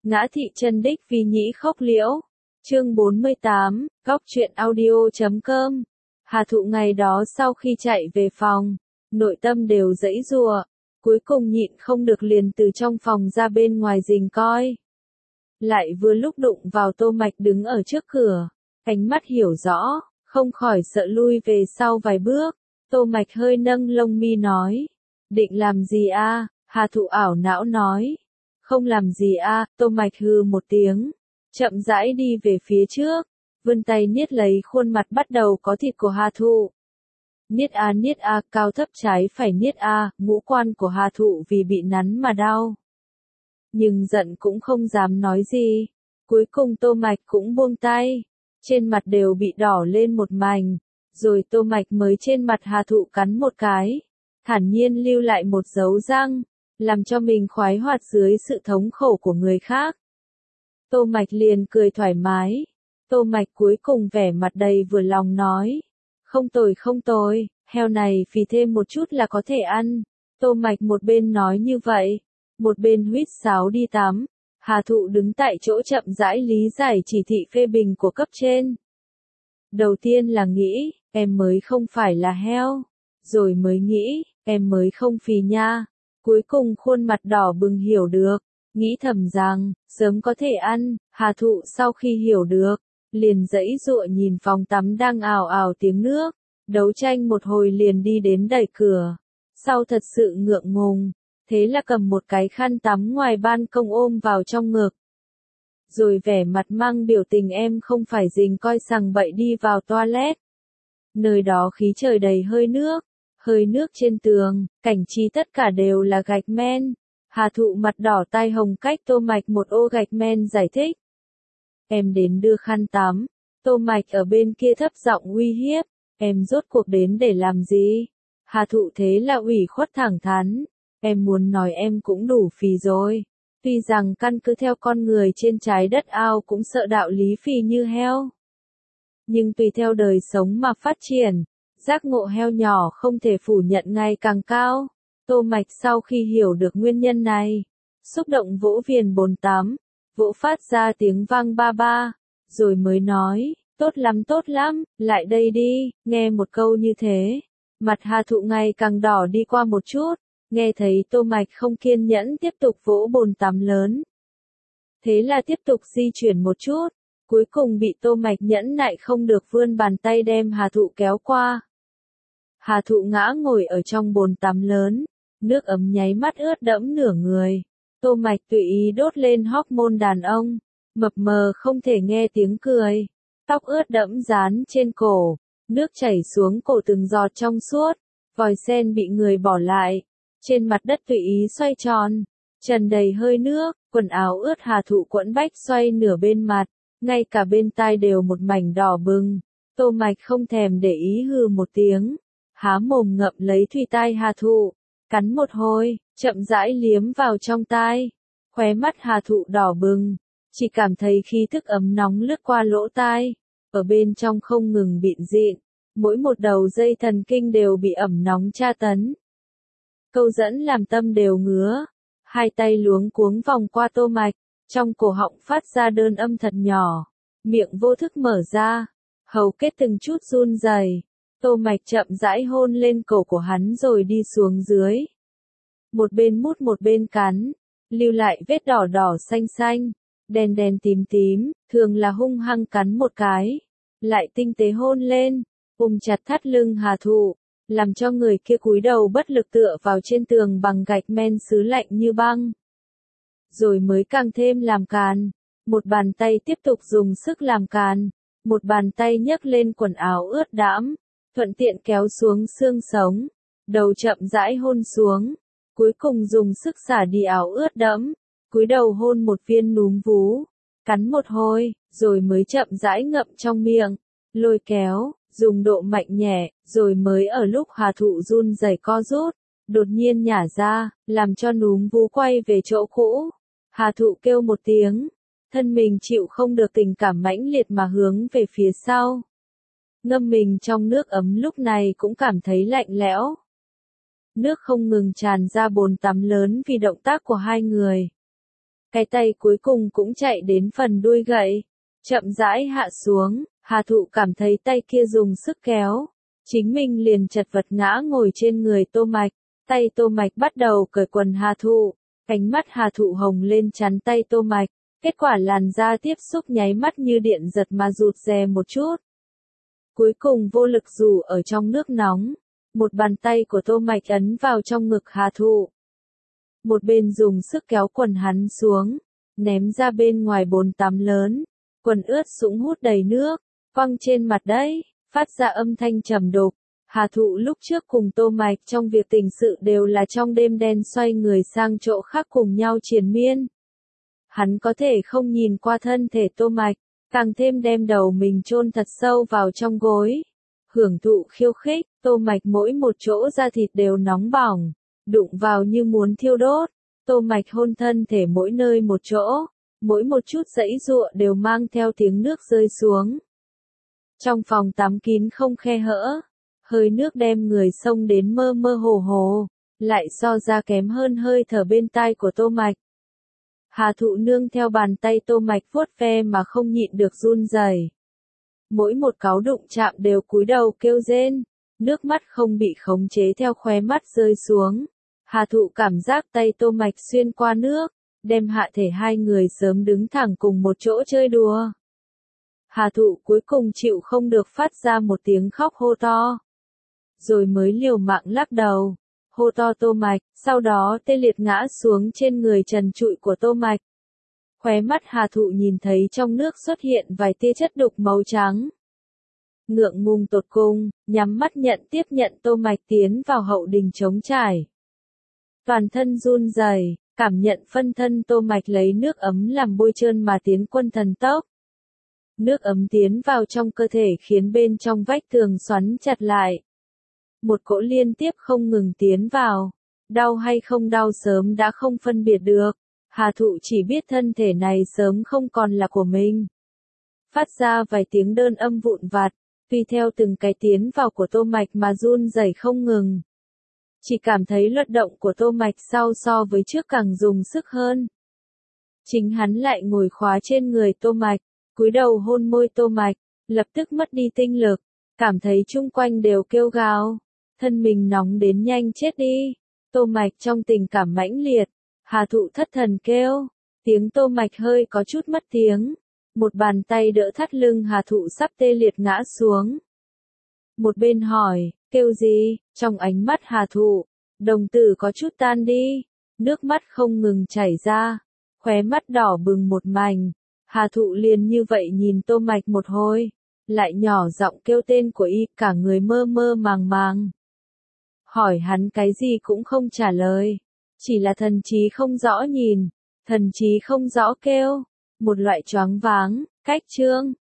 Ngã thị chân đích vì nhĩ khốc liễu. Chương 48, góc truyện audio.com. Hà Thụ ngày đó sau khi chạy về phòng, nội tâm đều giãy giụa, cuối cùng nhịn không được liền từ trong phòng ra bên ngoài rình coi. Lại vừa lúc đụng vào Tô Mạch đứng ở trước cửa, ánh mắt hiểu rõ, không khỏi sợ lui về sau vài bước. Tô Mạch hơi nâng lông mi nói, định làm gì a? Hà Thụ ảo não nói, không làm gì a. Tô Mạch hừ một tiếng, chậm rãi đi về phía trước, vươn tay niết lấy khuôn mặt bắt đầu có thịt của Hà Thụ. Niết a, cao thấp trái phải niết a, ngũ quan của Hà Thụ vì bị nắn mà đau. Nhưng giận cũng không dám nói gì. Cuối cùng Tô Mạch cũng buông tay, trên mặt đều bị đỏ lên một mảnh, rồi Tô Mạch mới trên mặt Hà Thụ cắn một cái, thản nhiên lưu lại một dấu răng, làm cho mình khoái hoạt dưới sự thống khổ của người khác. Tô Mạch liền cười thoải mái. Tô Mạch cuối cùng vẻ mặt đầy vừa lòng nói, không tồi, heo này phì thêm một chút là có thể ăn. Tô Mạch một bên nói như vậy, một bên huýt sáo đi tắm. Hà Thụ đứng tại chỗ chậm rãi lý giải chỉ thị phê bình của cấp trên. Đầu tiên là nghĩ, em mới không phải là heo, rồi mới nghĩ, em mới không phì nha. Cuối cùng khuôn mặt đỏ bừng hiểu được, nghĩ thầm rằng, sớm có thể ăn. Hà Thụ sau khi hiểu được, liền giãy giụa nhìn phòng tắm đang ào ào tiếng nước, đấu tranh một hồi liền đi đến đẩy cửa. Sau thật sự ngượng ngùng, thế là cầm một cái khăn tắm ngoài ban công ôm vào trong ngực. Rồi vẻ mặt mang biểu tình em không phải rình coi sằng bậy đi vào toilet. Nơi đó khí trời đầy hơi nước trên tường, cảnh trí tất cả đều là gạch men. Hà Thụ mặt đỏ tai hồng cách Tô Mạch một ô gạch men giải thích. Em đến đưa khăn tắm. Tô Mạch ở bên kia thấp giọng uy hiếp, em rốt cuộc đến để làm gì? Hà Thụ thế là ủy khuất thẳng thắn, em muốn nói em cũng đủ phì rồi. Tuy rằng căn cứ theo con người trên trái đất ao cũng sợ đạo lý phì như heo. Nhưng tùy theo đời sống mà phát triển, giác ngộ heo nhỏ không thể phủ nhận ngày càng cao. Tô Mạch sau khi hiểu được nguyên nhân này, xúc động vỗ viền bồn tắm, vỗ phát ra tiếng vang ba ba, rồi mới nói, tốt lắm, lại đây đi. Nghe một câu như thế, mặt Hà Thụ ngày càng đỏ đi qua một chút, nghe thấy Tô Mạch không kiên nhẫn tiếp tục vỗ bồn tắm lớn. Thế là tiếp tục di chuyển một chút, cuối cùng bị Tô Mạch nhẫn nại không được vươn bàn tay đem Hà Thụ kéo qua. Hà Thụ ngã ngồi ở trong bồn tắm lớn, nước ấm nháy mắt ướt đẫm nửa người. Tô Mạch tùy ý đốt lên hormone đàn ông, mập mờ không thể nghe tiếng cười, tóc ướt đẫm dán trên cổ, nước chảy xuống cổ từng giọt trong suốt, vòi sen bị người bỏ lại, trên mặt đất tùy ý xoay tròn, trần đầy hơi nước, quần áo ướt. Hà Thụ quẫn bách xoay nửa bên mặt, ngay cả bên tai đều một mảnh đỏ bừng. Tô Mạch không thèm để ý hừ một tiếng, há mồm ngậm lấy thùy tai Hà Thụ, cắn một hồi, chậm rãi liếm vào trong tai. Khóe mắt Hà Thụ đỏ bừng, chỉ cảm thấy khí thức ấm nóng lướt qua lỗ tai, ở bên trong không ngừng bịn dịn, mỗi một đầu dây thần kinh đều bị ẩm nóng tra tấn. Câu dẫn làm tâm đều ngứa, hai tay luống cuống vòng qua Tô Mạch, trong cổ họng phát ra đơn âm thật nhỏ, miệng vô thức mở ra, hầu kết từng chút run rẩy. Tô Mạch chậm rãi hôn lên cổ của hắn rồi đi xuống dưới. Một bên mút một bên cắn, lưu lại vết đỏ đỏ xanh xanh, đen đen tím tím, thường là hung hăng cắn một cái, lại tinh tế hôn lên, chặt thắt lưng Hà Thụ, làm cho người kia cúi đầu bất lực tựa vào trên tường bằng gạch men sứ lạnh như băng. Rồi mới càng thêm làm càn, một bàn tay tiếp tục dùng sức làm càn, một bàn tay nhấc lên quần áo ướt đẫm, thuận tiện kéo xuống xương sống, đầu chậm rãi hôn xuống, cuối cùng dùng sức xả đi áo ướt đẫm, cúi đầu hôn một viên núm vú, cắn một hồi, rồi mới chậm rãi ngậm trong miệng, lôi kéo, dùng độ mạnh nhẹ, rồi mới ở lúc Hà Thụ run rẩy co rút, đột nhiên nhả ra, làm cho núm vú quay về chỗ cũ. Hà Thụ kêu một tiếng, thân mình chịu không được tình cảm mãnh liệt mà hướng về phía sau. Ngâm mình trong nước ấm lúc này cũng cảm thấy lạnh lẽo. Nước không ngừng tràn ra bồn tắm lớn vì động tác của hai người. cái tay cuối cùng cũng chạy đến phần đuôi gậy, chậm rãi hạ xuống, Hà Thụ cảm thấy tay kia dùng sức kéo, chính mình liền chật vật ngã ngồi trên người Tô Mạch, tay Tô Mạch bắt đầu cởi quần Hà Thụ, ánh mắt Hà Thụ hồng lên chắn tay Tô Mạch, kết quả làn da tiếp xúc nháy mắt như điện giật mà rụt rè một chút. Cuối cùng vô lực dù ở trong nước nóng, một bàn tay của Tô Mạch ấn vào trong ngực Hà Thụ. Một bên dùng sức kéo quần hắn xuống, ném ra bên ngoài bồn tắm lớn, quần ướt sũng hút đầy nước, văng trên mặt đất, phát ra âm thanh trầm đục. Hà Thụ lúc trước cùng Tô Mạch trong việc tình sự đều là trong đêm đen xoay người sang chỗ khác cùng nhau triền miên. Hắn có thể không nhìn qua thân thể Tô Mạch, càng thêm đem đầu mình chôn thật sâu vào trong gối. Hưởng thụ khiêu khích, Tô Mạch mỗi một chỗ da thịt đều nóng bỏng, đụng vào như muốn thiêu đốt. Tô Mạch hôn thân thể mỗi nơi một chỗ, mỗi một chút giãy giụa đều mang theo tiếng nước rơi xuống. Trong phòng tắm kín không khe hở, hơi nước đem người xông đến mơ mơ hồ hồ, lại so ra kém hơn hơi thở bên tai của Tô Mạch. Hà Thụ nương theo bàn tay Tô Mạch vuốt ve mà không nhịn được run rẩy. Mỗi một cáu đụng chạm đều cúi đầu kêu rên, nước mắt không bị khống chế theo khóe mắt rơi xuống. Hà Thụ cảm giác tay Tô Mạch xuyên qua nước, đem hạ thể hai người sớm đứng thẳng cùng một chỗ chơi đùa. Hà Thụ cuối cùng chịu không được phát ra một tiếng khóc hô to. Rồi mới liều mạng lắc đầu, hô to Tô Mạch, sau đó tê liệt ngã xuống trên người trần trụi của Tô Mạch. Khóe mắt Hà Thụ nhìn thấy trong nước xuất hiện vài tia chất đục màu trắng. Ngượng ngùng tột cùng, nhắm mắt tiếp nhận Tô Mạch tiến vào hậu đình trống trải. Toàn thân run rẩy, cảm nhận phân thân Tô Mạch lấy nước ấm làm bôi trơn mà tiến quân thần tốc. Nước ấm tiến vào trong cơ thể khiến bên trong vách tường xoắn chặt lại. Một cỗ liên tiếp không ngừng tiến vào. Đau hay không đau sớm đã không phân biệt được. Hà Thụ chỉ biết thân thể này sớm không còn là của mình. Phát ra vài tiếng đơn âm vụn vặt, tùy theo từng cái tiến vào của Tô Mạch mà run rẩy không ngừng. Chỉ cảm thấy luật động của Tô Mạch sau so với trước càng dùng sức hơn. Chính hắn lại ngồi khóa trên người Tô Mạch, cúi đầu hôn môi Tô Mạch, lập tức mất đi tinh lực, cảm thấy chung quanh đều kêu gào, thân mình nóng đến nhanh chết đi. Tô Mạch trong tình cảm mãnh liệt, Hà Thụ thất thần kêu, tiếng Tô Mạch hơi có chút mất tiếng, một bàn tay đỡ thắt lưng Hà Thụ sắp tê liệt ngã xuống. Một bên hỏi, kêu gì, trong ánh mắt Hà Thụ, đồng tử có chút tan đi, nước mắt không ngừng chảy ra, khóe mắt đỏ bừng một mảnh. Hà Thụ liền như vậy nhìn Tô Mạch một hồi, lại nhỏ giọng kêu tên của y, cả người mơ mơ màng màng. Hỏi hắn cái gì cũng không trả lời, chỉ là thần trí không rõ nhìn, thần trí không rõ kêu, một loại choáng váng, cách chương.